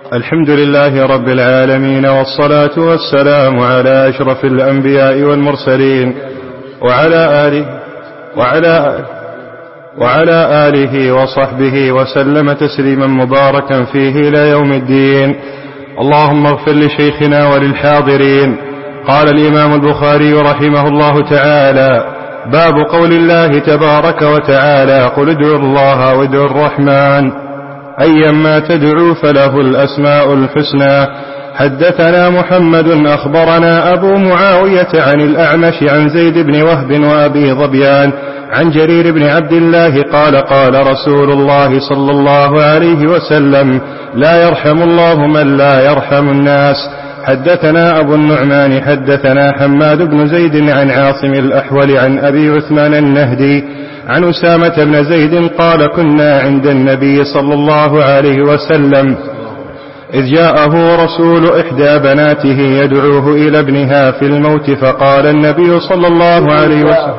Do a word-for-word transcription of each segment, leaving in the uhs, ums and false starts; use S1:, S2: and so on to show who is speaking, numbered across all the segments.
S1: الحمد لله رب العالمين، والصلاة والسلام على أشرف الأنبياء والمرسلين وعلى آله وعلى وعلى آله وصحبه وسلم تسليما مباركا فيه إلى يوم الدين. اللهم اغفر لشيخنا وللحاضرين. قال الإمام البخاري رحمه الله تعالى: باب قول الله تبارك وتعالى: قل ادعوا الله وادعوا الرحمن أيما تدعوا فله الأسماء الحسنى. حدثنا محمد أخبرنا أبو معاوية عن الأعمش عن زيد بن وهب وأبي ظبيان عن جرير بن عبد الله قال: قال رسول الله صلى الله عليه وسلم: لا يرحم الله من لا يرحم الناس. حدثنا أبو النعمان حدثنا حماد بن زيد عن عاصم الأحول عن أبي عثمان النهدي عن أسامة بن زيد قال: كنا عند النبي صلى الله عليه وسلم إذ جاءه رسول إحدى بناته يدعوه إلى ابنها في الموت، فقال النبي صلى الله عليه وسلم: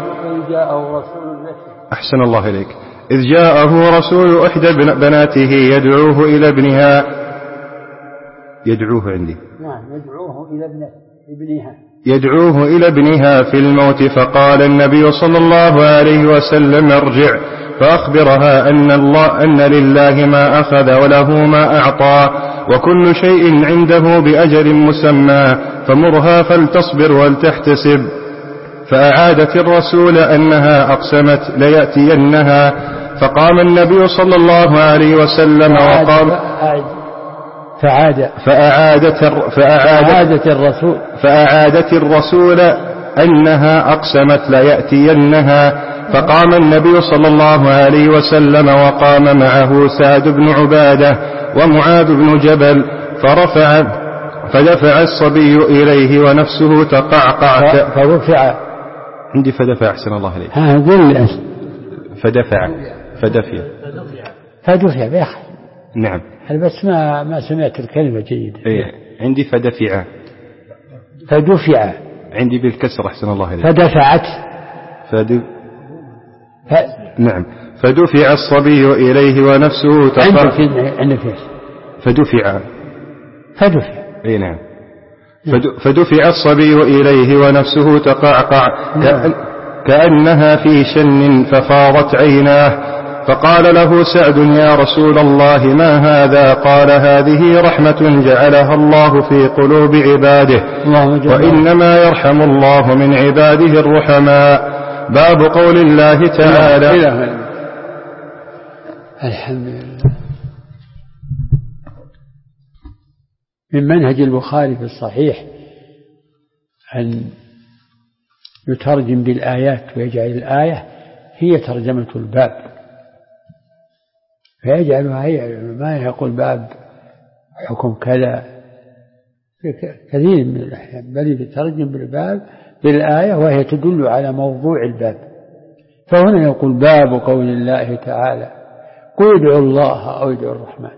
S1: أحسن الله إليك. إذ جاءه رسول إحدى بناته يدعوه إلى ابنها يدعوه عندي
S2: نعم يدعوه إلى ابنها
S1: يدعوه إلى ابنها في الموت، فقال النبي صلى الله عليه وسلم: ارجع فأخبرها أن, الله أن لله ما أخذ وله ما أعطى وكل شيء عنده بأجل مسمى، فمرها فلتصبر ولتحتسب. فأعادت الرسول أنها أقسمت ليأتينها، فقام النبي صلى الله عليه وسلم وقال:
S2: فعاد
S1: فأعادت,
S2: فأعادت الرسول
S1: فأعادت الرسول أنها أقسمت ليأتينها، فقام النبي صلى الله عليه وسلم وقام معه سعد بن عبادة ومعاذ بن جبل، فرفع فدفع الصبي إليه ونفسه تقعقع.
S2: فرفع
S1: عندي فدفع، أحسن الله إليك. فدفع فدفع
S2: فدفع بأخي.
S1: نعم
S2: بس ما ما سمعت الكلمة جيدة.
S1: إيه عندي فدفع
S2: فدفع
S1: عندي بالكسر، أحسن الله إليك.
S2: فدفعت
S1: فد...
S2: ف...
S1: نعم فدفع الصبي إليه ونفسه تقع.
S2: عندك فيه
S1: فدفع
S2: فدفع
S1: اي نعم. فدفع الصبي إليه ونفسه تقعقع كأن... كأنها في شن ففاضت عيناه، فقال له سعد: يا رسول الله ما هذا؟ قال: هذه رحمة جعلها الله في قلوب عباده، وإنما يرحم الله من عباده الرحماء. باب قول الله تعالى:
S2: الحمد لله. من منهج البخاري في الصحيح أن يترجم بالآيات ويجعل الآية هي ترجمة الباب، فيجعلها هي، ما يقول باب حكم كذا كثير من الأحيان، بل يترجم بالباب بالآية وهي تدل على موضوع الباب. فهنا يقول: باب قول الله تعالى: قل ادعوا الله أو ادعوا الرحمن.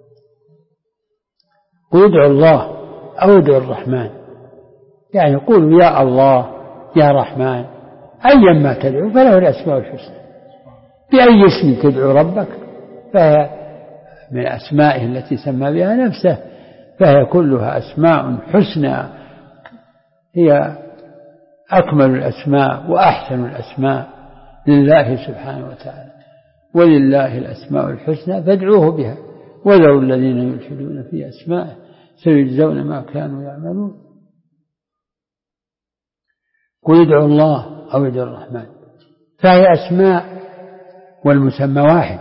S2: قل ادعوا الله أو ادعوا الرحمن، يعني قولوا يا الله يا رحمن أيا ما تدعو فله الأسماء الحسنى. بأي اسم تدعو ربك فهي من أسمائه التي سمى بها نفسه، فهي كلها أسماء حسنى، هي أكمل الأسماء وأحسن الأسماء لله سبحانه وتعالى. ولله الأسماء الحسنى فادعوه بها وذروا الذين يلحدون في أسمائه سيجزون ما كانوا يعملون. قل ادعوا الله أو ادعوا الرحمن، فهي أسماء والمسمى واحد.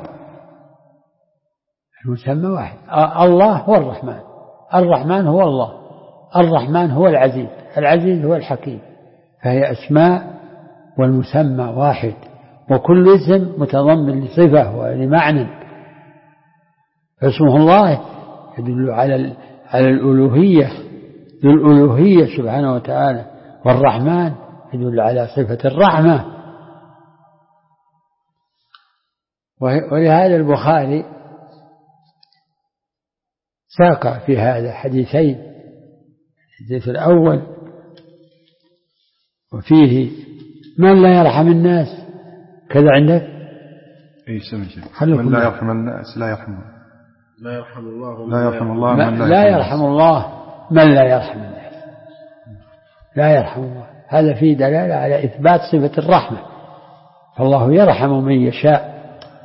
S2: المسمى واحد، الله هو الرحمن، الرحمن هو الله، الرحمن هو العزيز، العزيز هو الحكيم، فهي أسماء والمسمى واحد، وكل اسم متضمن لصفة ولمعنى. فاسمه الله يدل على على الألوهية، ذو الألوهية سبحانه وتعالى، والرحمن يدل على صفة الرحمة. ولهذا البخاري ساق في هذا حديثين: الحديث الأول وفيه من لا يرحم الناس كذا عندك
S1: أي سمع من لا يرحم الناس لا يرحمه
S3: لا يرحم الله
S1: لا يرحم الله من لا,
S2: لا يرحم الله من لا يرحم الناس. لا يرحم الله، هذا فيه دلالة على إثبات صفة الرحمة، فالله يرحم من يشاء.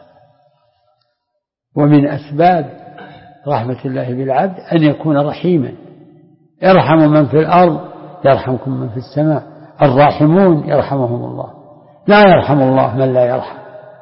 S2: ومن أسباب رحمة الله بالعبد أن يكون رحيما، يرحم من في الأرض يرحمكم من في السماء، الراحمون يرحمهم الله، لا يرحم الله من لا يرحم.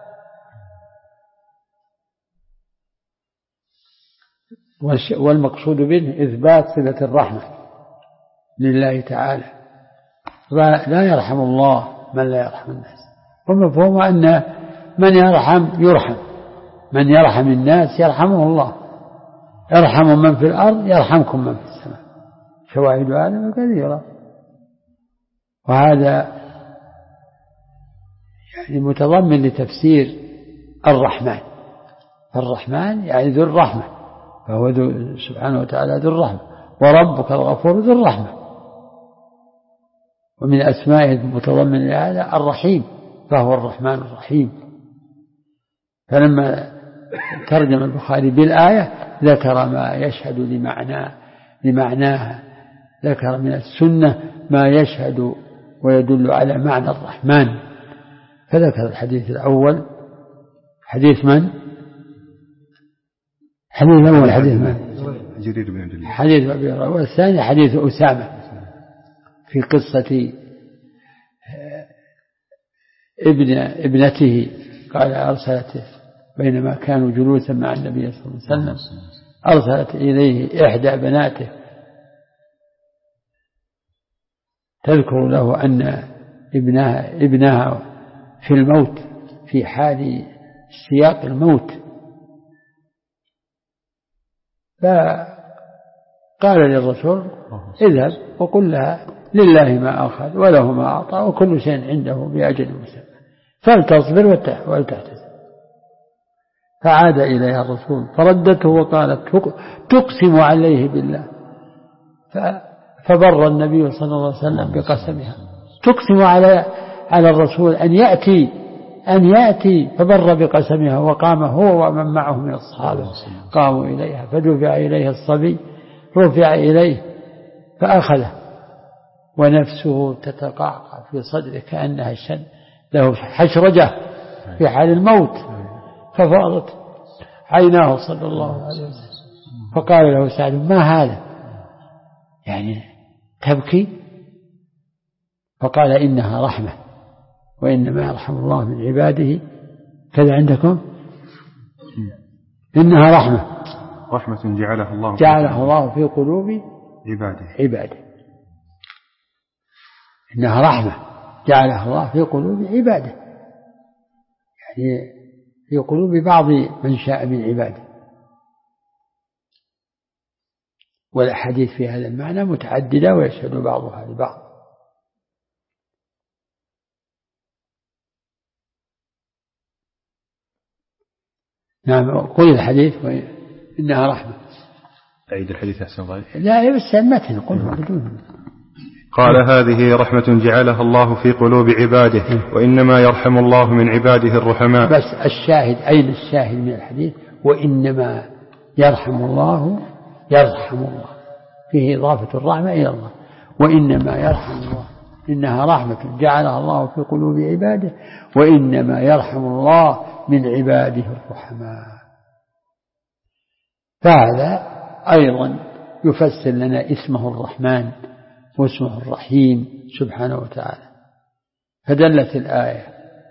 S2: والمقصود به إثبات صفة الرحمة لله تعالى، لا يرحم الله من لا يرحم الناس. ومفهوم أن من يرحم يرحم، من يرحم الناس يرحمه الله، يرحم من في الأرض يرحمكم من في السماء، شواهد هذا كثيرة. وهذا يعني متضمن لتفسير الرحمن، فالرحمن يعني ذو الرحمة، فهو ذو سبحانه وتعالى ذو الرحمة، وربك الغفور ذو الرحمة. ومن أسمائه المتضمن لهذا الرحيم، فهو الرحمن الرحيم. فلما ترجم البخاري بالآية ذكر ما يشهد لمعنى لمعناها، ذكر من السنة ما يشهد ويدل على معنى الرحمن، فذكر الحديث الأول حديث من؟ حديث الأول حديث من؟
S1: جرير بن عبد الله،
S2: حديث أبي هريرة. والثاني حديث أسامة في قصة ابن ابنته، قال أرسلت بينما كانوا جلوسا مع النبي صلى الله عليه وسلم، أرسلت إليه إحدى بناته تذكر له أن ابنها, ابنها في الموت، في حال سياق الموت، فقال للرسول اذهب وقل لها لله ما أخذ وله ما أعطى وكل شيء عنده بأجل مسمى فلتصبر ولتحتسب. فعاد إليها الرسول فردته وقالت تقسم عليه بالله، فبر النبي صلى الله عليه وسلم بقسمها، تقسم على على الرسول أن يأتي أن يأتي فبر بقسمها، وقام هو ومن معه من الصحابة قاموا إليها، فدفع إليه الصبي، رفع إليه فأخذه ونفسه تتقعقع في صدره كأنها شن له حشرجة في حال الموت، ففاضت عيناه صلى الله عليه وسلم. فقال له سعد ما هذا، يعني تبكي؟ فقال إنها رحمة، وإنما يرحم الله من عباده كذا عندكم، إنها رحمة
S1: رحمة جعلها الله
S2: جعلها الله في قلوب
S1: عباده
S2: عباده إنها رحمة جعلها الله في قلوب عباده، يعني في قلوب بعض من شاء من عباده. والأحاديث في هذا المعنى متعددة ويشهد بعضها لبعض. نعم قل الحديث إنها رحمة.
S1: أعيد الحديث أحسن الله.
S2: لا بس المتن قل بدون.
S1: قال هذه رحمة جعلها الله في قلوب عباده، وإنما يرحم الله من عباده الرحماء.
S2: بس الشاهد أين الشاهد من الحديث؟ وإنما يرحم الله يرحم الله، فيه إضافة الرحمة إلى الله، وإنما يرحم الله، إنها رحمة جعلها الله في قلوب عباده، وإنما يرحم الله من عباده الرحماء. فهذا أيضا يفسر لنا اسمه الرحمن واسمه الرحيم سبحانه وتعالى. فدلت الآية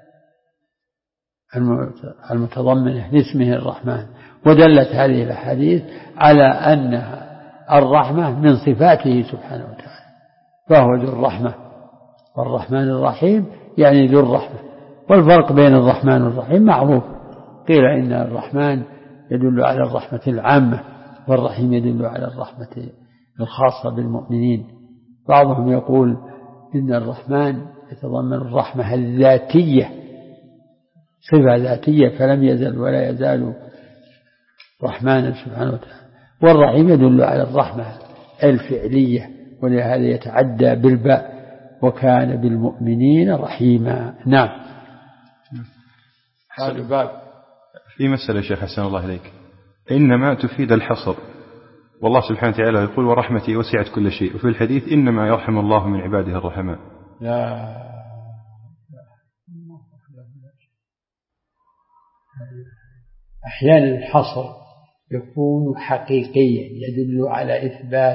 S2: المتضمنة لاسمه الرحمن، ودلت هذه الأحاديث على أن الرحمة من صفاته سبحانه وتعالى، فهو ذو الرحمة، والرحمن الرحيم يعني ذو الرحمة. والفرق بين الرحمن والرحيم معروف، قيل إن الرحمن يدل على الرحمة العامة، والرحيم يدل على الرحمة الخاصة بالمؤمنين. بعضهم يقول إن الرحمن يتضمن الرحمة الذاتية، صفة ذاتية، فلم يزل ولا يزال رحمانا سبحانه وتعالى. والرحيم يدل على الرحمة الفعلية، ولهذا يتعدى بالباء، وكان بالمؤمنين رحيما. نعم. هذا باب
S1: في مسألة شيخ حسن الله عليك، إنما تفيد الحصر، والله سبحانه وتعالى يقول ورحمتي وسعت كل شيء، وفي الحديث إنما يرحم الله من عباده الرحماء.
S2: لا أحيانا الحصر يكون حقيقيا يدل على إثبات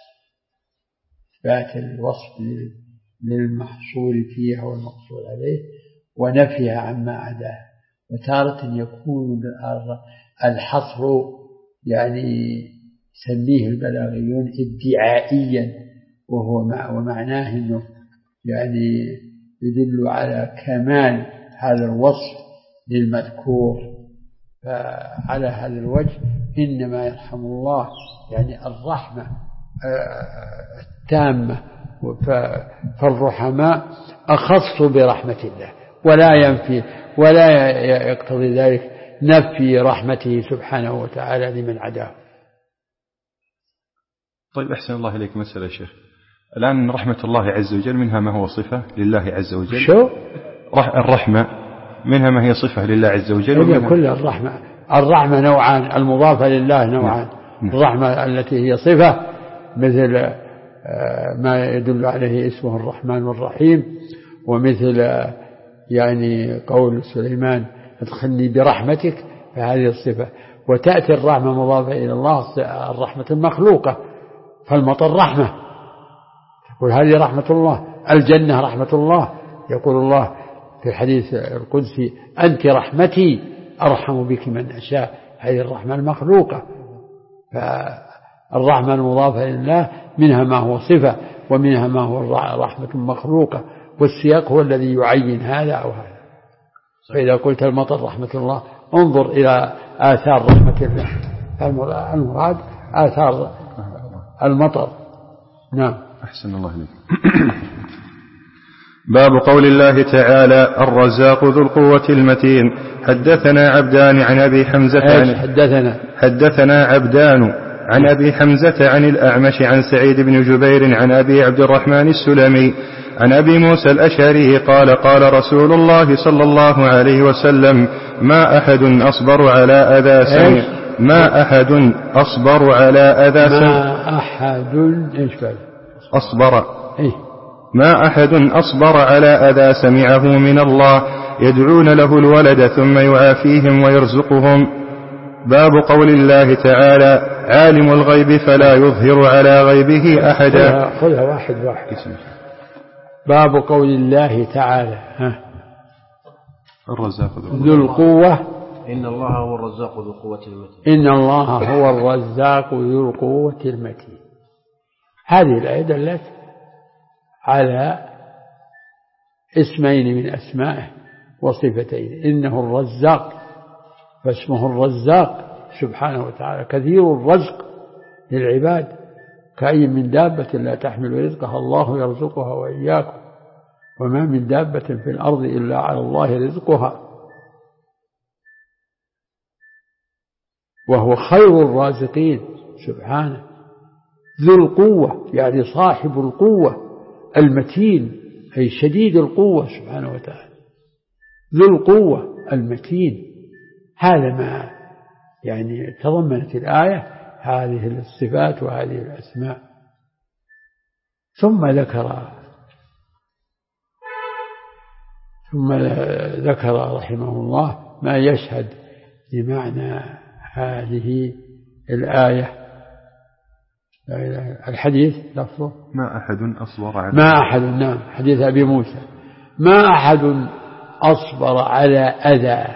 S2: إثبات الوصف للمحصول فيها والمقصود عليه ونفيها عما عداه، وتارة يكون الحصر يعني يسميه البلاغيون ادعائيا، وهو مع ومعناه أنه يعني يدل على كمال هذا الوصف للمذكور. فعلى هذا الوجه إنما يرحم الله يعني الرحمة التامة، فالرحماء أخص برحمة الله، ولا ينفي ولا يقتضي ذلك نفي رحمته سبحانه وتعالى لمن عداه.
S1: طيب أحسن الله إليك مسألة يا شيخ، الآن رحمة الله عز وجل منها ما هو صفة لله عز وجل،
S2: شو
S1: الرحمة منها ما هي صفة لله عز وجل،
S2: هي كل الرحمة. الرحمة نوعان، المضافة لله نوعان، الرحمة التي هي صفة مثل ما يدل عليه اسمه الرحمن والرحيم، ومثل يعني قول سليمان ادخلني برحمتك، فهذه الصفة. وتأتي الرحمة مضافة إلى الله الرحمة المخلوقة، فالمطر رحمة، يقول هذه رحمة الله، الجنة رحمة الله، يقول الله في الحديث القدسي أنت رحمتي أرحم بك من أشاء، هذه الرحمة المخلوقة. فالرحمة المضافة لله منها ما هو صفة ومنها ما هو رحمة مخلوقة، والسياق هو الذي يعين هذا أو هذا. فإذا قلت المطر رحمة الله انظر إلى آثار رحمة الله، المراد آثار المطر. نعم.
S1: أحسن الله إليك. باب قول الله تعالى الرزاق ذو القوة المتين. حدثنا عبدان عن أبي حمزة عن
S2: حدثنا
S1: حدثنا عبدان عن أبي حمزة عن الأعمش عن سعيد بن جبير عن أبي عبد الرحمن السلمي عن أبي موسى الأشعري قال قال رسول الله صلى الله عليه وسلم ما أحد أصبر على أذى سمع ما أحد أصبر على أذى سمع
S2: ما أحد إيش قال
S1: أصبر
S2: إيه
S1: ما أحد أصبر على أذى سمعه من الله يدعون له الولد ثم يعافيهم ويرزقهم. باب قول الله تعالى عالم الغيب فلا يظهر على غيبه أحدا.
S2: خذها واحد واحد. باب قول الله تعالى ها
S1: الرزاق
S2: ذو القوة
S3: إن الله هو الرزاق ذو القوة المتين.
S2: إن الله هو الرزاق ذو القوة المتين. هذه الآية دلت على اسمين من أسمائه وصفتين، إنه الرزاق فاسمه الرزاق سبحانه وتعالى كثير الرزق للعباد، كأي من دابة لا تحمل رزقها الله يرزقها وإياكم وما من دابة في الأرض إلا على الله رزقها وهو خير الرازقين سبحانه. ذو القوة يعني صاحب القوة المتين، أي شديد القوة سبحانه وتعالى. ذو القوة المتين، هذا ما يعني تضمنت الآية هذه الصفات وهذه الأسماء. ثم ذكر ثم ذكر رحمه الله ما يشهد لمعنى هذه الآية. الحديث لفظه
S1: ما أحد أصبر على
S2: ما أحد نعم حديث أبي موسى ما أحد أصبر على أذى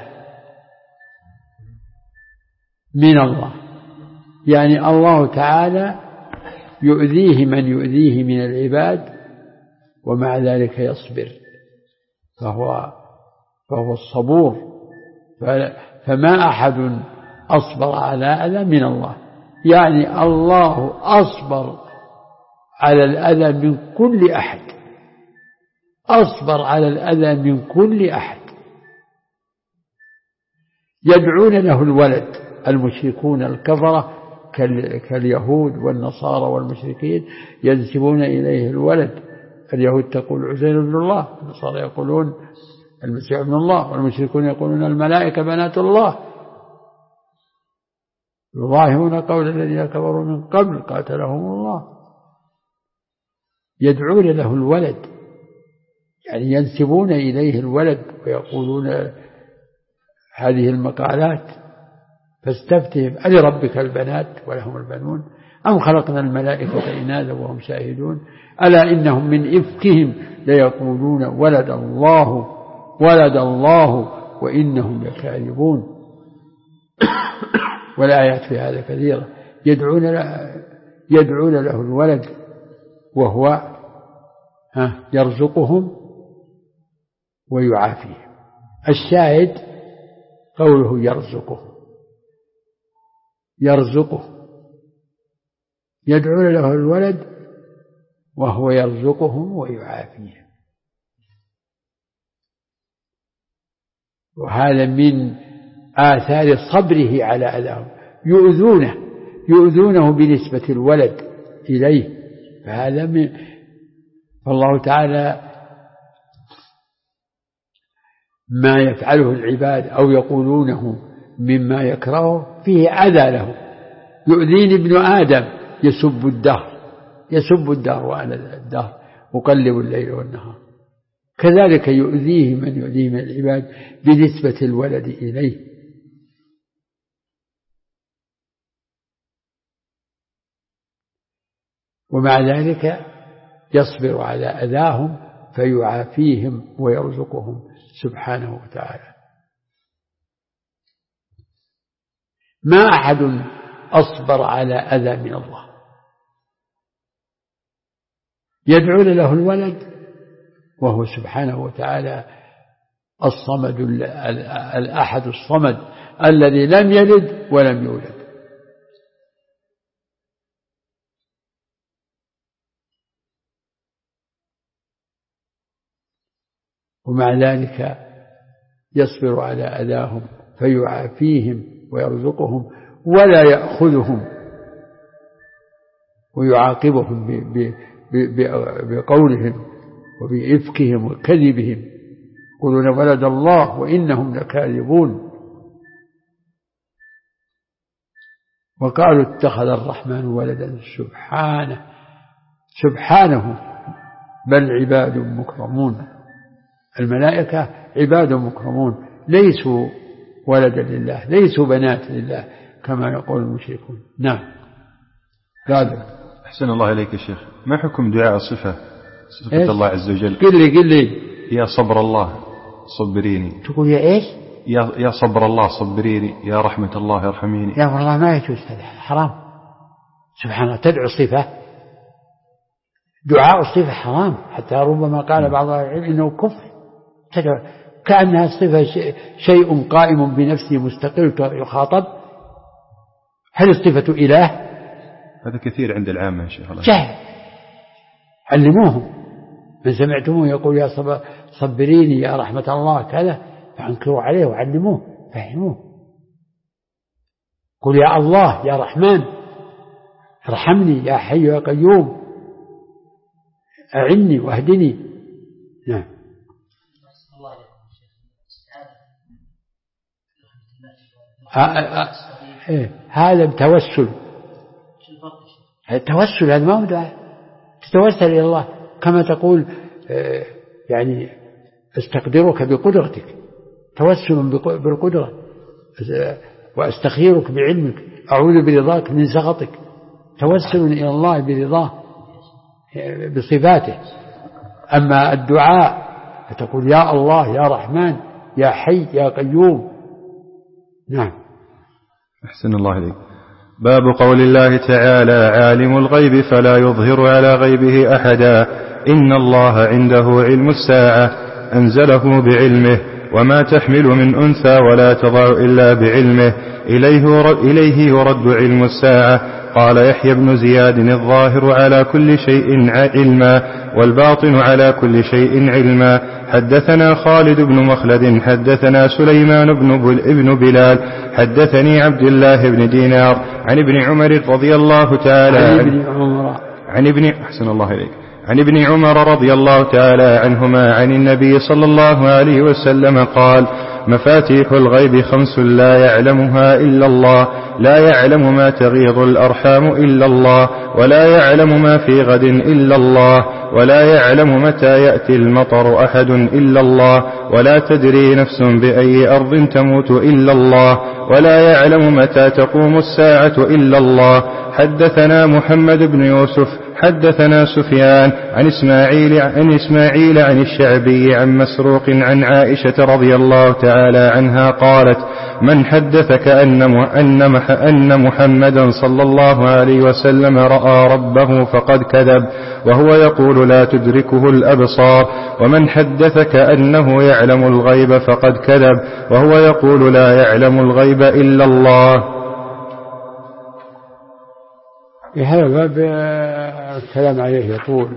S2: من الله، يعني الله تعالى يؤذيه من يؤذيه من العباد ومع ذلك يصبر، فهو فهو الصبور. فما أحد أصبر على أذى من الله، يعني الله أصبر على الأذى من كل أحد، أصبر على الأذى من كل أحد. يدعون له الولد المشركون الكفرة كاليهود والنصارى والمشركين ينسبون إليه الولد، اليهود تقول عزير بن الله، النصارى يقولون المسيح ابن الله، والمشركون يقولون الملائكة بنات الله. يضاهئون قول الذين كفروا من قبل قاتلهم الله. يدعون له الولد، يعني ينسبون إليه الولد ويقولون هذه المقالات. فاستفتهم ألربك البنات ولهم البنون أم خلقنا الملائكة إناثا وهم شاهدون ألا إنهم من إفكهم ليقولون ولد الله ولد الله وإنهم لكاذبون. والآيات في هذا كثيرة. يدعون له, يدعون له الولد وهو يرزقهم ويعافيهم. الشاهد قوله يرزقهم يرزقهم يدعون له الولد وهو يرزقهم ويعافيهم. وهذا من آثار صبره على أذاهم. يؤذونه يؤذونه بنسبة الولد إليه. فهذا من فالله تعالى ما يفعله العباد أو يقولونه مما يكرهه فيه أذى له. يؤذيني ابن آدم يسب الدهر يسب الدهر وأنا الدهر أقلب الليل والنهار. كذلك يؤذيه من يؤذيه من العباد بنسبة الولد إليه. ومع ذلك يصبر على أذاهم فيعافيهم ويرزقهم سبحانه وتعالى. ما أحد أصبر على أذى من الله. يدعون له الولد وهو سبحانه وتعالى الصمد الأحد الصمد الذي لم يلد ولم يولد. ومع ذلك يصبر على أذاهم فيعافيهم ويرزقهم ولا يأخذهم ويعاقبهم بقولهم وبإفكهم وكذبهم. يقولون ولد الله وإنهم لكاذبون. وقالوا اتخذ الرحمن ولدا سبحانه سبحانه بل عباد مكرمون. الملائكة عباد مكرمون ليسوا ولدا لله ليسوا بنات لله كما يقول المشركون. نعم. قادر.
S1: أحسن الله إليك يا شيخ. ما حكم دعاء الصفة صفة إيه؟ الله عز وجل.
S2: قل لي قل لي
S1: يا صبر الله صبريني.
S2: تقول يا إيش؟
S1: يا يا صبر الله صبريني يا رحمة الله ارحميني.
S2: يا والله ما يجوز هذا حرام. سبحان الله. تدعو صفة دعاء الصفة حرام. حتى ربما قال بعض العلم إنه كفر. تدعو كأنها الصفة شيء قائم بنفسه مستقل يخاطب. هل الصفة إله؟
S1: هذا كثير عند العامة يا شيخ.
S2: جهل. علموهم. من سمعتموه يقول يا صبريني يا رحمة الله كذا فانكروا عليه وعلموه فهموه. قل يا الله يا رحمن ارحمني يا حي يا قيوم أعني واهدني. نعم. هذا بتوسل. التوسل هذا ما هو دعاء. تتوسل إلى الله كما تقول يعني استقدرك بقدرتك. توسل بالقدرة. وأستخيرك بعلمك أعوذ برضاك من سخطك. توسل إلى الله برضاه بصفاته. أما الدعاء فتقول يا الله يا رحمن يا حي يا قيوم. نعم.
S1: أحسن الله إليك. باب قول الله تعالى عالم الغيب فلا يظهر على غيبه أحدا إن الله عنده علم الساعة أنزله بعلمه وما تحمل من أنثى ولا تضع إلا بعلمه إليه يرد علم الساعة. قال يحيى بن زياد الظاهر على كل شيء علما والباطن على كل شيء علما. حدثنا خالد بن مخلد حدثنا سليمان بن بلال حدثني عبد الله بن دينار عن ابن عمر رضي الله تعالى عنه عن ابن أحسن الله إليك عن ابن عمر رضي الله تعالى عنهما عن النبي صلى الله عليه وسلم قال مفاتيح الغيب خمس لا يعلمها إلا الله: لا يعلم ما تغيض الأرحام إلا الله، ولا يعلم ما في غد إلا الله، ولا يعلم متى يأتي المطر أحد إلا الله، ولا تدري نفس بأي أرض تموت إلا الله، ولا يعلم متى تقوم الساعة إلا الله. حدثنا محمد بن يوسف حدثنا سفيان عن إسماعيل عن إسماعيل عن الشعبي عن مسروق عن عائشة رضي الله تعالى عنها قالت: من حدثك أن محمدا صلى الله عليه وسلم رأى ربه فقد كذب، وهو يقول لا تدركه الأبصار. ومن حدثك أنه يعلم الغيب فقد كذب، وهو يقول لا يعلم الغيب إلا الله.
S2: هذا باب الكلام عليه يطول،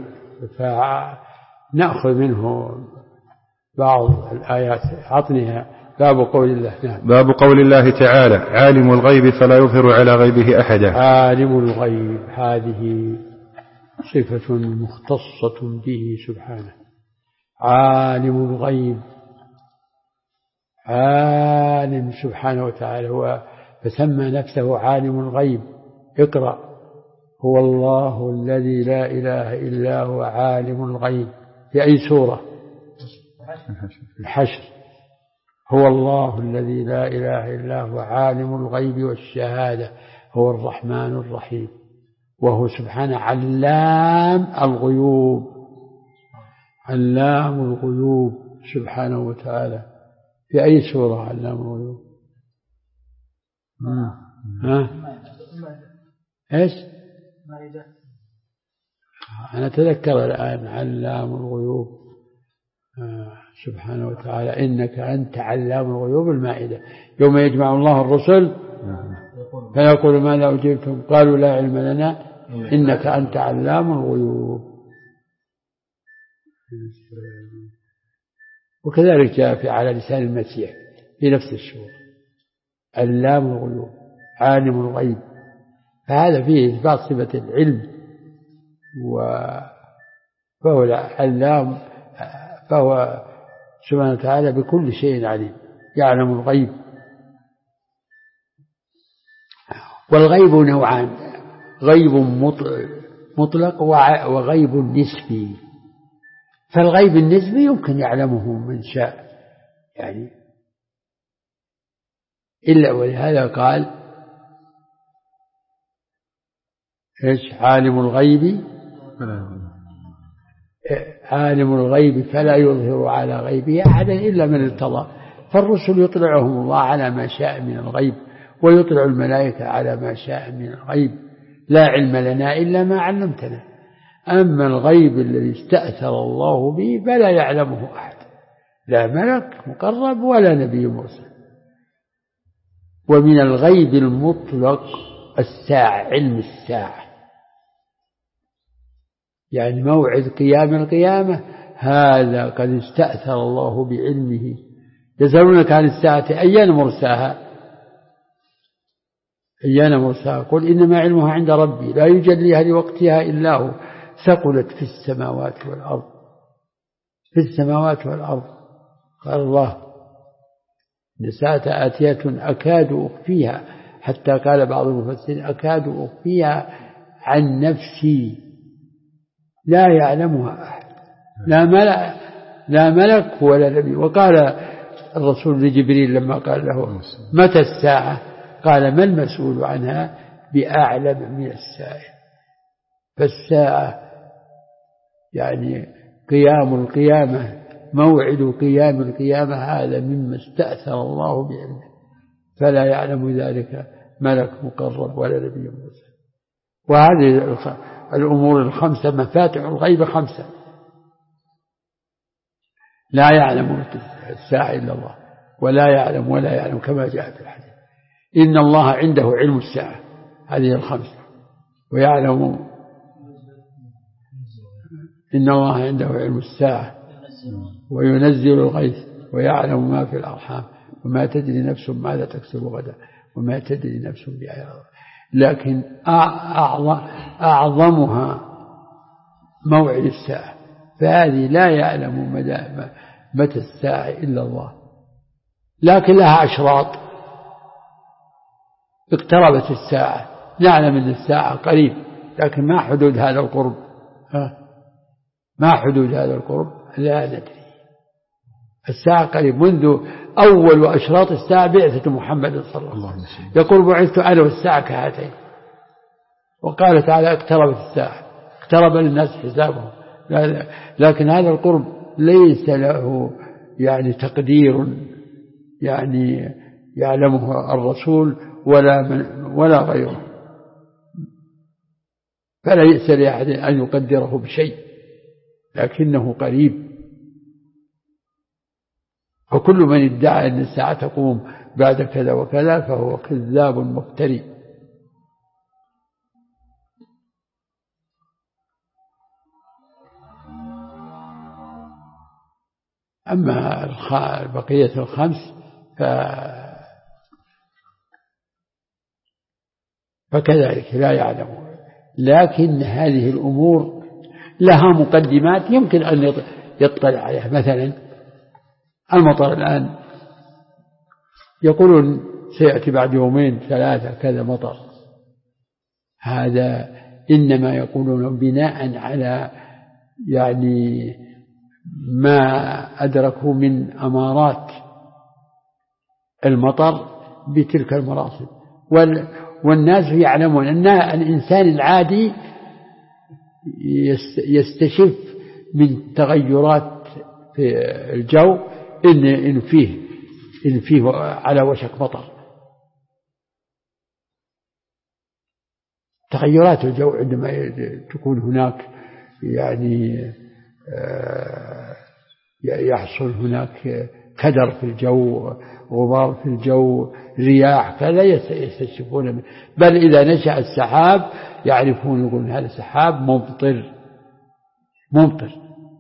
S2: فنأخذ منه بعض الآيات. عطنها. باب قول الله. نعم.
S1: باب قول الله تعالى: عالم الغيب فلا يظهر على غيبه أحدا.
S2: عالم الغيب هذه صفة مختصة به سبحانه. عالم الغيب، عالم سبحانه وتعالى، هو فسمى نفسه عالم الغيب. اقرأ: هو الله الذي لا إله إلا هو عالم الغيب. في أي سورة؟ الحشر. هو الله الذي لا إله إلا هو عالم الغيب والشهادة هو الرحمن الرحيم. وهو سبحانه علام الغيوب، علام الغيوب سبحانه وتعالى. في أي سورة علام الغيوب؟ ها ها إيش؟ أنا أتذكر الآن علام الغيوب آه سبحانه وتعالى. إنك أنت علام الغيوب. المائدة: يوم يجمع الله الرسل فيقول ماذا أجبتم قالوا لا علم لنا إنك أنت علام الغيوب. وكذلك جاء في على لسان المسيح في نفس السورة: علام الغيوب عالم الغيب. فهذا فيه إثبات صفة العلم، فهو علام، فهو سبحانه وتعالى بكل شيء عليم، يعلم الغيب. والغيب نوعان: غيب مطلق وغيب نسبي. فالغيب النسبي يمكن يعلمه من شاء يعني، إلا ولهذا قال إيش؟ عالم الغيب عالم الغيب فلا يظهر على غيبه أحدا إلا من ارتضى. فالرسل يطلعهم الله على ما شاء من الغيب، ويطلع الملائكة على ما شاء من الغيب. لا علم لنا إلا ما علمتنا. أما الغيب الذي استأثر الله به فلا يعلمه أحد، لا ملك مقرب ولا نبي مرسل. ومن الغيب المطلق الساعة، علم الساعة، يعني موعد قيام القيامة، هذا قد استأثر الله بعلمه. يسألونك عن الساعة أيان مرساها أيان مرساها قل إنما علمها عند ربي لا يجليها لوقتها إلا هو ثقلت في السماوات والأرض. في السماوات والأرض قال الله إن الساعة آتية أكاد أخفيها، حتى قال بعض المفسرين أكاد أخفيها عن نفسي لا يعلمها أحد، لا ملك, لا ملك ولا نبي. وقال الرسول لجبريل لما قال له متى الساعة قال ما المسؤول عنها بأعلم من السائل. فالساعة يعني قيام القيامة، موعد قيام القيامة، هذا مما استأثر الله بعلمه، فلا يعلم ذلك ملك مقرب ولا نبي مرسل. وهذه الأمور الخمسة مفاتح الغيب خمسة، لا يعلم الساعة إلا الله، ولا يعلم ولا يعلم كما جاء في الحديث إن الله عنده علم الساعة، هذه الخمسة. ويعلم إن الله عنده علم الساعة وينزل الغيث ويعلم ما في الأرحام وما تدري نفس ماذا تكسب غدا وما تدري نفس بأي أرض. لكن أعظمها موعد الساعة، فهذه لا يعلم متى الساعة إلا الله، لكن لها أشراط. اقتربت الساعة، نعلم أن الساعة قريب، لكن ما حدود هذا القرب؟ ها؟ ما حدود هذا القرب؟ لا ندري. الساعة قريب، منذ أول وأشراط الساعة بعثة محمد صلى الله عليه وسلم، يقول بعثت أنا والساعة كهاتين. وقال تعالى اقتربت الساعة، اقترب للناس حسابهم. لكن هذا القرب ليس له يعني تقدير يعني يعلمه الرسول ولا من ولا غيره، فلا يأس لأحد أن يقدره بشيء، لكنه قريب. وكل من ادعى أن الساعة تقوم بعد كذا وكذا فهو كذاب مفتري. أما بقية الخمس ف... فكذلك لا يعلمون. لكن هذه الأمور لها مقدمات يمكن أن يطلع عليها. مثلا المطر الآن يقولون سيأتي بعد يومين ثلاثة كذا مطر، هذا إنما يقولون بناء على يعني ما أدركوا من أمارات المطر بتلك المراصد. والناس يعلمون أن الإنسان العادي يستشف من تغيرات في الجو إن إن فيه إن فيه على وشك مطر. تغيرات الجو عندما تكون هناك يعني يحصل هناك كدر في الجو، غبار في الجو، رياح، كذا يستشفون. بل إذا نشأ السحاب يعرفون، يقولون هذا سحاب ممطر ممطر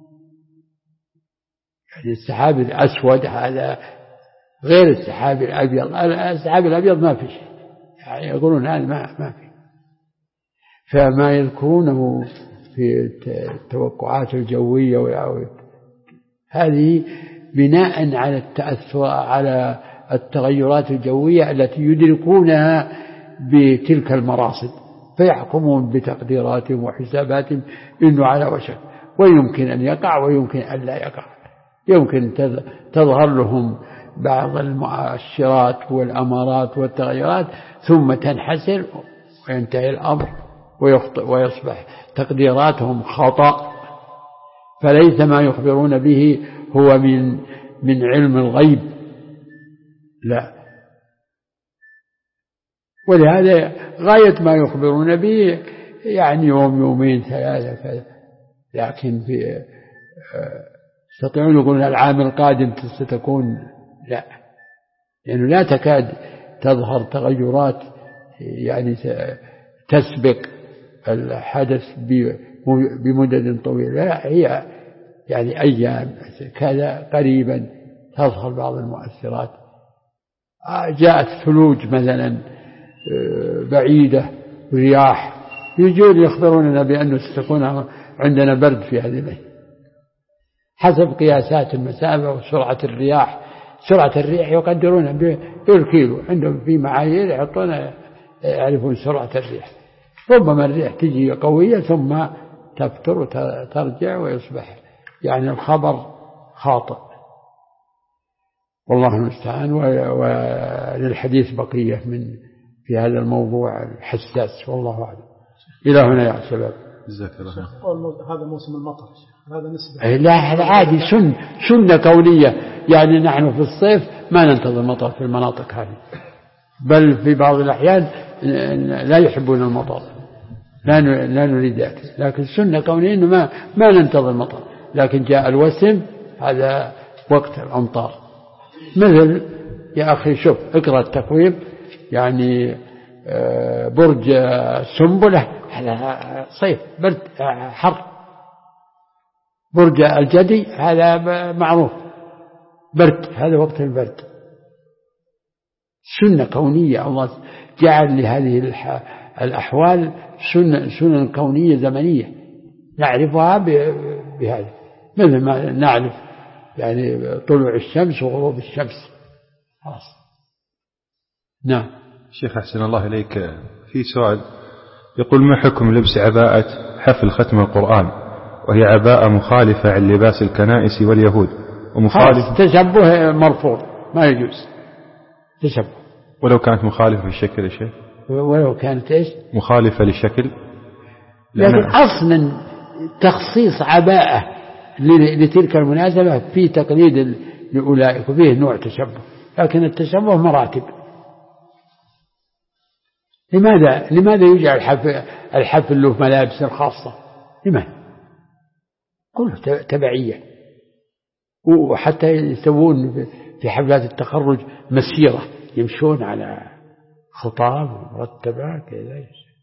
S2: يعني السحاب الأسود هذا غير السحاب الأبيض. السحاب الأبيض ما في شيء، يعني يقولون هذا ما ما في. فما يذكرونه في التوقعات الجوية هذه بناء على التأثر على التغيرات الجوية التي يدركونها بتلك المراصد، فيحكمون بتقديراتهم وحساباتهم إنه على وشك، ويمكن أن يقع ويمكن أن لا يقع. يمكن تظهر لهم بعض المؤشرات والأمارات والتغيرات ثم تنحسر وينتهي الأمر ويخطئ ويصبح تقديراتهم خطأ. فليس ما يخبرون به هو من من علم الغيب، لا. ولهذا غاية ما يخبرون به يعني يوم يومين ثلاثة كذا، لكن في يستطيعون يقولون العام القادم ستكون، لا، لأنه لا تكاد تظهر تغيرات يعني تسبق الحدث بمدد طويلة، لا، هي يعني أيام كذا قريبا تظهر بعض المؤثرات. جاءت ثلوج مثلا بعيدة، رياح، يجون يخبروننا بأنه ستكون عندنا برد في هذه الليلة حسب قياسات المسافة وسرعة الرياح. سرعة الريح يقدرونها بالكيلو، عندهم في معايير يحطون يعرفون سرعة الريح. ربما الريح تجي قوية ثم تفتر وترجع ويصبح يعني الخبر خاطئ. والله المستعان. وللحديث بقية من في هذا الموضوع الحساس، والله أعلم. إلى هنا يا شباب.
S3: جزاك الله خير.
S4: هذا موسم المطر، هذا نسبة.
S2: لا، هذا عادي، سن سنة كونية. يعني نحن في الصيف ما ننتظر المطر في المناطق هذه، بل في بعض الأحيان لا يحبون المطر، لا لا نريد ذلك. لكن سنة كونية إنه ما ما ننتظر المطر. لكن جاء الوسم، هذا وقت الأمطار. مثل يا أخي شوف، اقرأ التقويم، يعني برج سنبلة هذا صيف برد حر، برج الجدي هذا معروف برد، هذا وقت البرد. سنة كونية، الله جعل لهذه الأحوال سنة سنة كونية زمنية نعرفها بهذا، مثل ما نعرف يعني طلوع الشمس وغروب الشمس. خلاص. نعم.
S1: شيخ أحسن الله إليك، في سؤال يقول: ما حكم لبس عباءة حفل ختم القرآن وهي عباءة مخالفة عن لباس الكنائس واليهود ومخالفة؟
S2: تشبه مرفوض، ما يجوز تشبه
S1: ولو كانت مخالفة في الشكل يا شيخ؟
S2: ولو كانت إيش؟
S1: مخالفة للشكل.
S2: لكن أصلا تخصيص عباءة لتلك المناسبة في تقليد لأولئك وفيه نوع تشبه، لكن التشبه مراتب. لماذا لماذا يجعل الحفل, الحفل له ملابس خاصة؟ لماذا؟ كله تبعية. وحتى يسوون في حفلات التخرج مسيرة، يمشون على خطاب مرتبة كذا.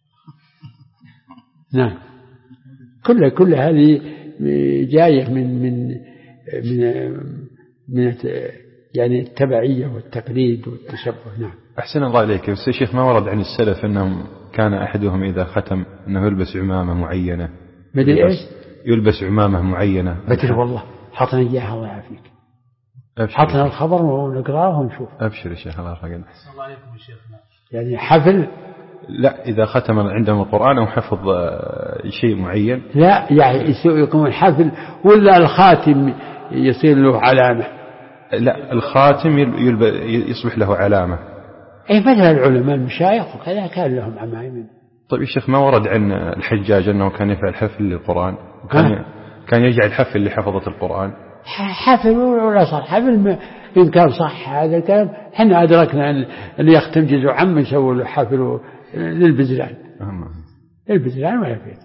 S2: نعم. كل كل هذه جاية من من من من يعني التبعية والتقليد والتشبه. نعم.
S1: أحسن الله إليك. بس يا شيخ، ما ورد عن السلف أنهم كان أحدهم إذا ختم أنه يلبس عمامة معينة؟
S2: مدري إيش؟
S1: يلبس عمامة معينة.
S2: بدري والله، حطنا إياها الله يعافيك. حطنا الخبر ونقرأه ونشوف.
S1: أبشر يا شيخ، الله يرحمك.
S3: أحسن الله عليكم يا شيخ.
S2: يعني حفل،
S1: لا إذا ختم عندهم القرآن أو حفظ شيء معين،
S2: لا يعني يكون الحفل ولا الخاتم يصير له علامة.
S1: لا الخاتم يصبح له علامة.
S2: أي مثل العلماء المشايخ وكذا كان لهم عمائم.
S1: طيب يا شيخ، ما ورد عن الحجاج أنه كان يفعل حفل للقرآن وكان كان يجعل حفل لحفظة القرآن؟
S2: حفل ولا صار حفل إن كان صح هذا الكلام. احنا أدركنا أن اللي يختم جزء عام يسوي له حفل للبزلان للبزلان ولا فيه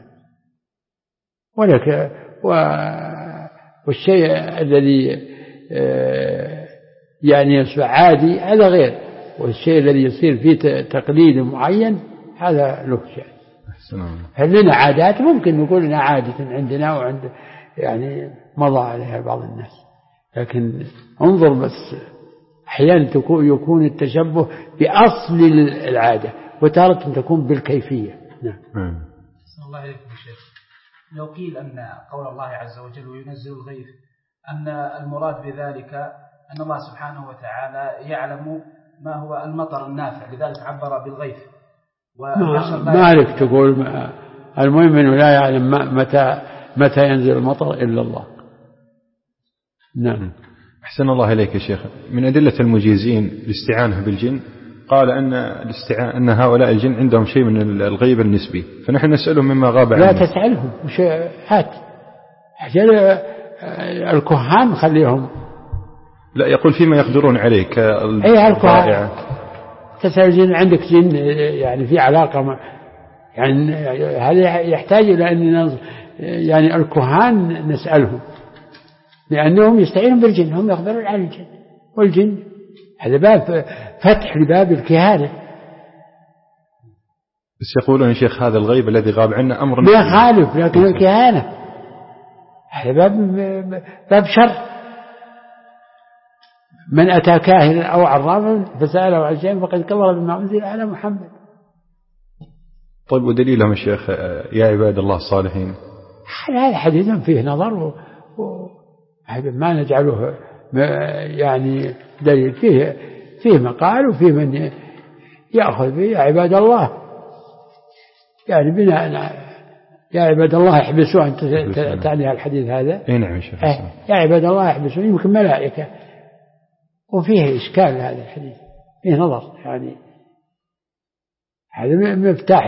S2: ولك. والشيء الذي يعني يصبح عادي هذا غير، والشيء الذي يصير فيه تقليد معين هذا له شيء. هل لنا عادات؟ ممكن نقول لنا عادة عندنا وعند يعني مضى عليها بعض الناس، لكن انظر بس أحيانا يكون التشبه بأصل العادة وتارة تكون بالكيفية. نعم.
S3: صلى الله عليه وسلم. لو قيل أن قول الله عز وجل وينزل الغيث أن المراد بذلك أن الله سبحانه وتعالى يعلم ما هو المطر النافع، لذلك عبر بالغيث.
S2: ما عليك تقول ما المهم أنه لا يعلم متى متى ينزل المطر إلا الله. نعم.
S1: أحسن الله إليك يا شيخ. من أدلة المجيزين الاستعانة بالجن قال أن الاستعانة أن هؤلاء الجن عندهم شيء من الغيب النسبي، فنحن نسألهم مما غاب عنهم.
S2: لا تسألهم مش هات حجر الكهان خليهم.
S1: لا يقول فيما يقدرون عليه
S2: كالضائعة. تسأل الجن عندك جن يعني في علاقة مع يعني هذا يحتاج إلى أن يعني الكهان نسألهم لأنهم يستعينون بالجن، هم يقدرون على الجن والجن هذا باب فتح لباب الكهانة.
S1: بس يقولون يا شيخ هذا الغيب الذي غاب عنا أمر
S2: ما يخالف، لكن الكهانة هذا باب باب شر. من أتى كاهنا أو عرافا فسأله عن شيء فقد كفر بما أنزل على محمد.
S1: طيب ودليلهم يا شيخ يا عباد الله الصالحين؟
S2: هذا حديث فيه نظر و... و... ما نجعله يعني دليل، فيه فيه مقال وفيه من يأخذ به. يا عباد الله يعني بناء يا عباد الله احبسوا. أنت تعني الحديث هذا؟
S1: اي نعم يا شيخ.
S2: يا عباد الله احبسوا يمكن ملائكة، وفيه إشكال هذا الحديث فيه نظر يعني. هذا مفتاح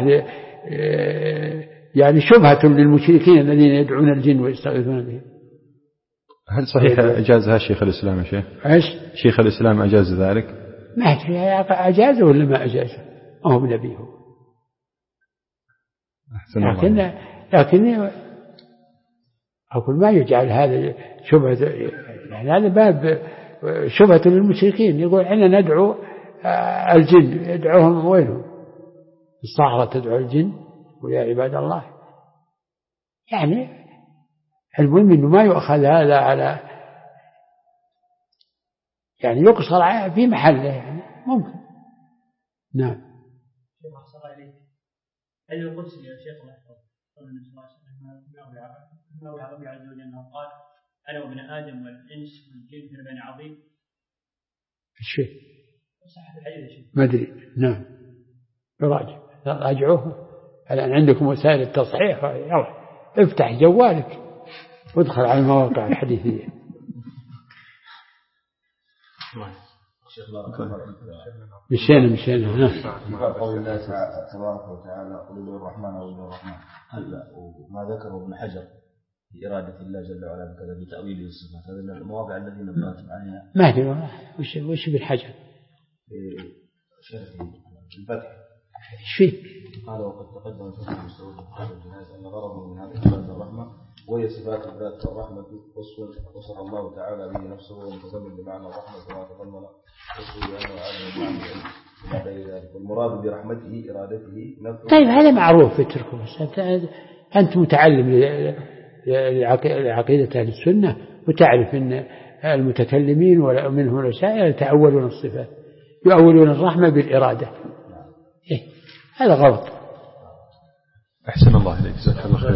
S2: يعني شبهة للمشركين الذين يدعون الجن ويستغيثون بهم.
S1: هل صحيح أجازها شيخ الإسلام يا شيخ؟
S2: إيش؟
S1: شيخ الإسلام أجاز ذلك؟
S2: ما أدري أجازه ولا ما أجازه، ما هو بنبيه. لكن لكن أقول ما يجعل هذا شبهة، يعني هذا باب شبهة للمشركين. يقول إحنا ندعو الجن، يدعوهم وينهم؟ الصحراء تدعو الجن ويا عباد الله. يعني المهم إنه ما يؤخذ هذا على يعني يقصر في محله يعني ممكن. نعم.
S5: شيخ أحسن الله إليك. هل القدس يا شيخ الله يحفظه قال النبي صلى الله عليه وسلم مولى ربي عز وجل أنه قال أنا وابن آدم والإنس والجن في بين عظيم.
S2: الشيء ما أدري. نعم يراجع راجعوه. الآن عندكم وسائل التصحيح، يلا افتح جوالك وادخل على المواقع الحديثية. مشينا مشينا
S6: قول الله تبارك وتعالى قل الرحمن قل الرحمن. هلا وما ذكره ابن حجر في إرادة الله جل وعلا بكذا بتأويله الصفات، هذا من المواضع التي نبهت عليها.
S2: ما أدري وش وش بالحجر
S6: شرح الفتح
S2: ايش فيه؟
S6: قال وقد تقدم في المستوى هذا الجهاز أن غرضه من هذه الصفات الرحمة وهي صفات الذات والرحمة وصف وصف الله تعالى به نفسه ومتضمن بمعنى الرحمة كما تضمن وصفه بأنه عالم بمعنى ذلك، والمراد برحمته إرادته نفسه.
S2: طيب هذا معروف اتركه، بس أنت متعلم لعقيدة أهل السنة وتعرف أن المتكلمين ومنهم الرسائل يتأولون الصفات، يؤولون الرحمة بالإرادة. إيه؟ هذا غلط.
S1: أحسن الله إليك، جزاك الله خير.